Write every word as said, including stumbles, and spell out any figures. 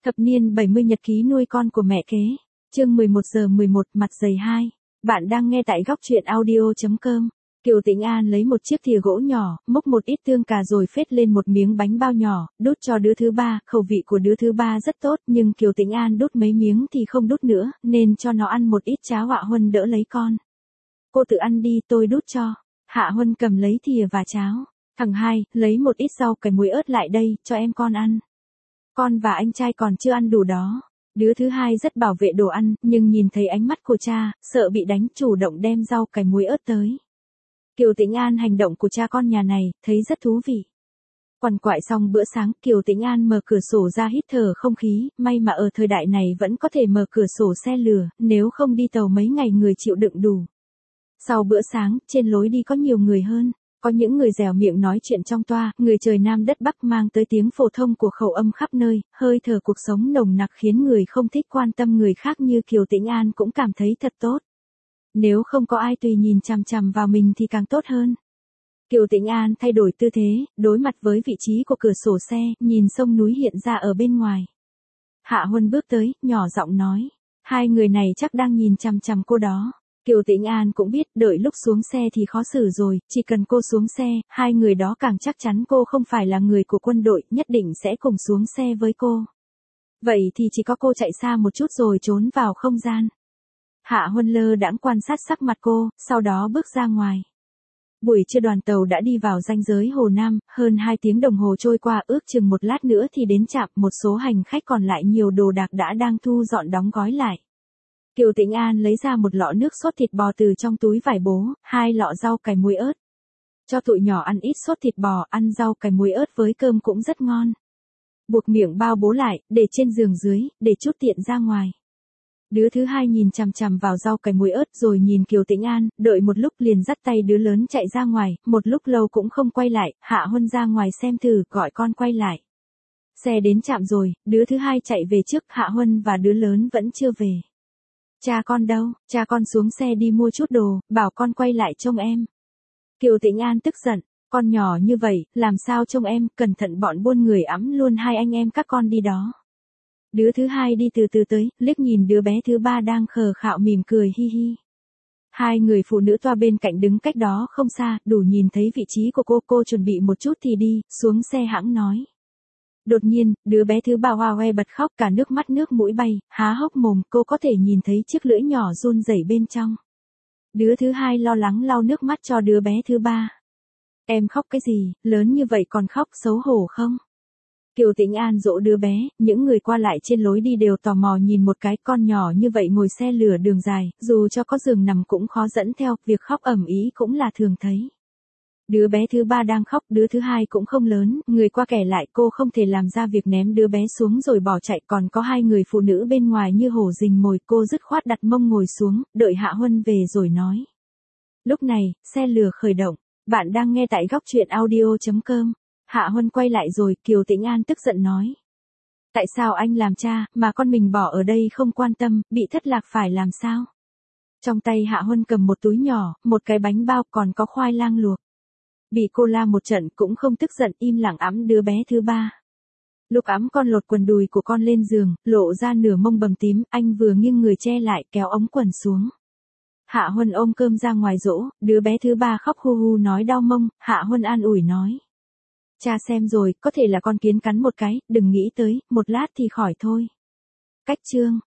Thập niên bảy mươi nhật ký nuôi con của mẹ kế. Chương mười một giờ mười một mặt dày hai. Bạn đang nghe tại góc truyện audio chấm com. Kiều Tĩnh An lấy một chiếc thìa gỗ nhỏ, múc một ít tương cà rồi phết lên một miếng bánh bao nhỏ, đút cho đứa thứ ba. Khẩu vị của đứa thứ ba rất tốt, nhưng Kiều Tĩnh An đút mấy miếng thì không đút nữa, nên cho nó ăn một ít. Cháo Hạ Huân đỡ lấy con. Cô tự ăn đi, tôi đút cho. Hạ Huân cầm lấy thìa và cháo. Thằng hai, lấy một ít rau cải muối ớt lại đây, cho em con ăn. Con và anh trai còn chưa ăn đủ đó. Đứa thứ hai rất bảo vệ đồ ăn, nhưng nhìn thấy ánh mắt của cha, sợ bị đánh, chủ động đem rau cải muối ớt tới. Kiều Tĩnh An hành động của cha con nhà này, thấy rất thú vị. Quằn quại xong bữa sáng, Kiều Tĩnh An mở cửa sổ ra hít thở không khí, may mà ở thời đại này vẫn có thể mở cửa sổ xe lửa, nếu không đi tàu mấy ngày người chịu đựng đủ. Sau bữa sáng, trên lối đi có nhiều người hơn. Có những người dẻo miệng nói chuyện trong toa, người trời Nam đất Bắc mang tới tiếng phổ thông của khẩu âm khắp nơi, hơi thở cuộc sống nồng nặc khiến người không thích quan tâm người khác như Kiều Tĩnh An cũng cảm thấy thật tốt. Nếu không có ai tùy nhìn chằm chằm vào mình thì càng tốt hơn. Kiều Tĩnh An thay đổi tư thế, đối mặt với vị trí của cửa sổ xe, nhìn sông núi hiện ra ở bên ngoài. Hạ Huân bước tới, nhỏ giọng nói, hai người này chắc đang nhìn chằm chằm cô đó. Kiều Tĩnh An cũng biết, đợi lúc xuống xe thì khó xử rồi, chỉ cần cô xuống xe, hai người đó càng chắc chắn cô không phải là người của quân đội, nhất định sẽ cùng xuống xe với cô. Vậy thì chỉ có cô chạy xa một chút rồi trốn vào không gian. Hạ Huân lơ đãng quan sát sắc mặt cô, sau đó bước ra ngoài. Buổi trưa đoàn tàu đã đi vào ranh giới Hồ Nam, hơn hai tiếng đồng hồ trôi qua, ước chừng một lát nữa thì đến trạm, một số hành khách còn lại nhiều đồ đạc đã đang thu dọn đóng gói lại. Kiều Tĩnh An lấy ra một lọ nước sốt thịt bò từ trong túi vải bố, hai lọ rau cải muối ớt. Cho tụi nhỏ ăn ít sốt thịt bò, ăn rau cải muối ớt với cơm cũng rất ngon. Buộc miệng bao bố lại, để trên giường dưới, để chút tiện ra ngoài. Đứa thứ hai nhìn chằm chằm vào rau cải muối ớt rồi nhìn Kiều Tĩnh An, đợi một lúc liền dắt tay đứa lớn chạy ra ngoài, một lúc lâu cũng không quay lại. Hạ Huân ra ngoài xem thử, gọi con quay lại. Xe đến trạm rồi, đứa thứ hai chạy về trước, Hạ Huân và đứa lớn vẫn chưa về. Cha con đâu? Cha con xuống xe đi mua chút đồ, bảo con quay lại trông em. Kiều Tĩnh An tức giận, con nhỏ như vậy, làm sao trông em, cẩn thận bọn buôn người ẵm luôn hai anh em các con đi đó. Đứa thứ hai đi từ từ tới, liếc nhìn đứa bé thứ ba đang khờ khạo mỉm cười hi hi. Hai người phụ nữ toa bên cạnh đứng cách đó không xa, đủ nhìn thấy vị trí của cô, cô chuẩn bị một chút thì đi, xuống xe hãng nói. Đột nhiên, đứa bé thứ ba hoa hoe bật khóc, cả nước mắt nước mũi bay, há hốc mồm, cô có thể nhìn thấy chiếc lưỡi nhỏ run rẩy bên trong. Đứa thứ hai lo lắng lau nước mắt cho đứa bé thứ ba. Em khóc cái gì, lớn như vậy còn khóc, xấu hổ không? Kiều Tĩnh An dỗ đứa bé, những người qua lại trên lối đi đều tò mò nhìn một cái con nhỏ như vậy ngồi xe lửa đường dài, dù cho có giường nằm cũng khó dẫn theo, việc khóc ầm ĩ cũng là thường thấy. Đứa bé thứ ba đang khóc, đứa thứ hai cũng không lớn, người qua kể lại cô không thể làm ra việc ném đứa bé xuống rồi bỏ chạy, còn có hai người phụ nữ bên ngoài như hổ rình mồi, cô dứt khoát đặt mông ngồi xuống, đợi Hạ Huân về rồi nói. Lúc này, xe lửa khởi động, bạn đang nghe tại góc truyện audio chấm com. Hạ Huân quay lại rồi, Kiều Tĩnh An tức giận nói. Tại sao anh làm cha, mà con mình bỏ ở đây không quan tâm, bị thất lạc phải làm sao? Trong tay Hạ Huân cầm một túi nhỏ, một cái bánh bao còn có khoai lang luộc. Bị cô la một trận cũng không tức giận, im lặng ẵm đứa bé thứ ba. Lúc ẵm con lột quần đùi của con lên giường, lộ ra nửa mông bầm tím, anh vừa nghiêng người che lại, kéo ống quần xuống. Hạ Huân ôm cơm ra ngoài dỗ, đứa bé thứ ba khóc hu hu nói đau mông, Hạ Huân an ủi nói. Cha xem rồi, có thể là con kiến cắn một cái, đừng nghĩ tới, một lát thì khỏi thôi. Cách chương.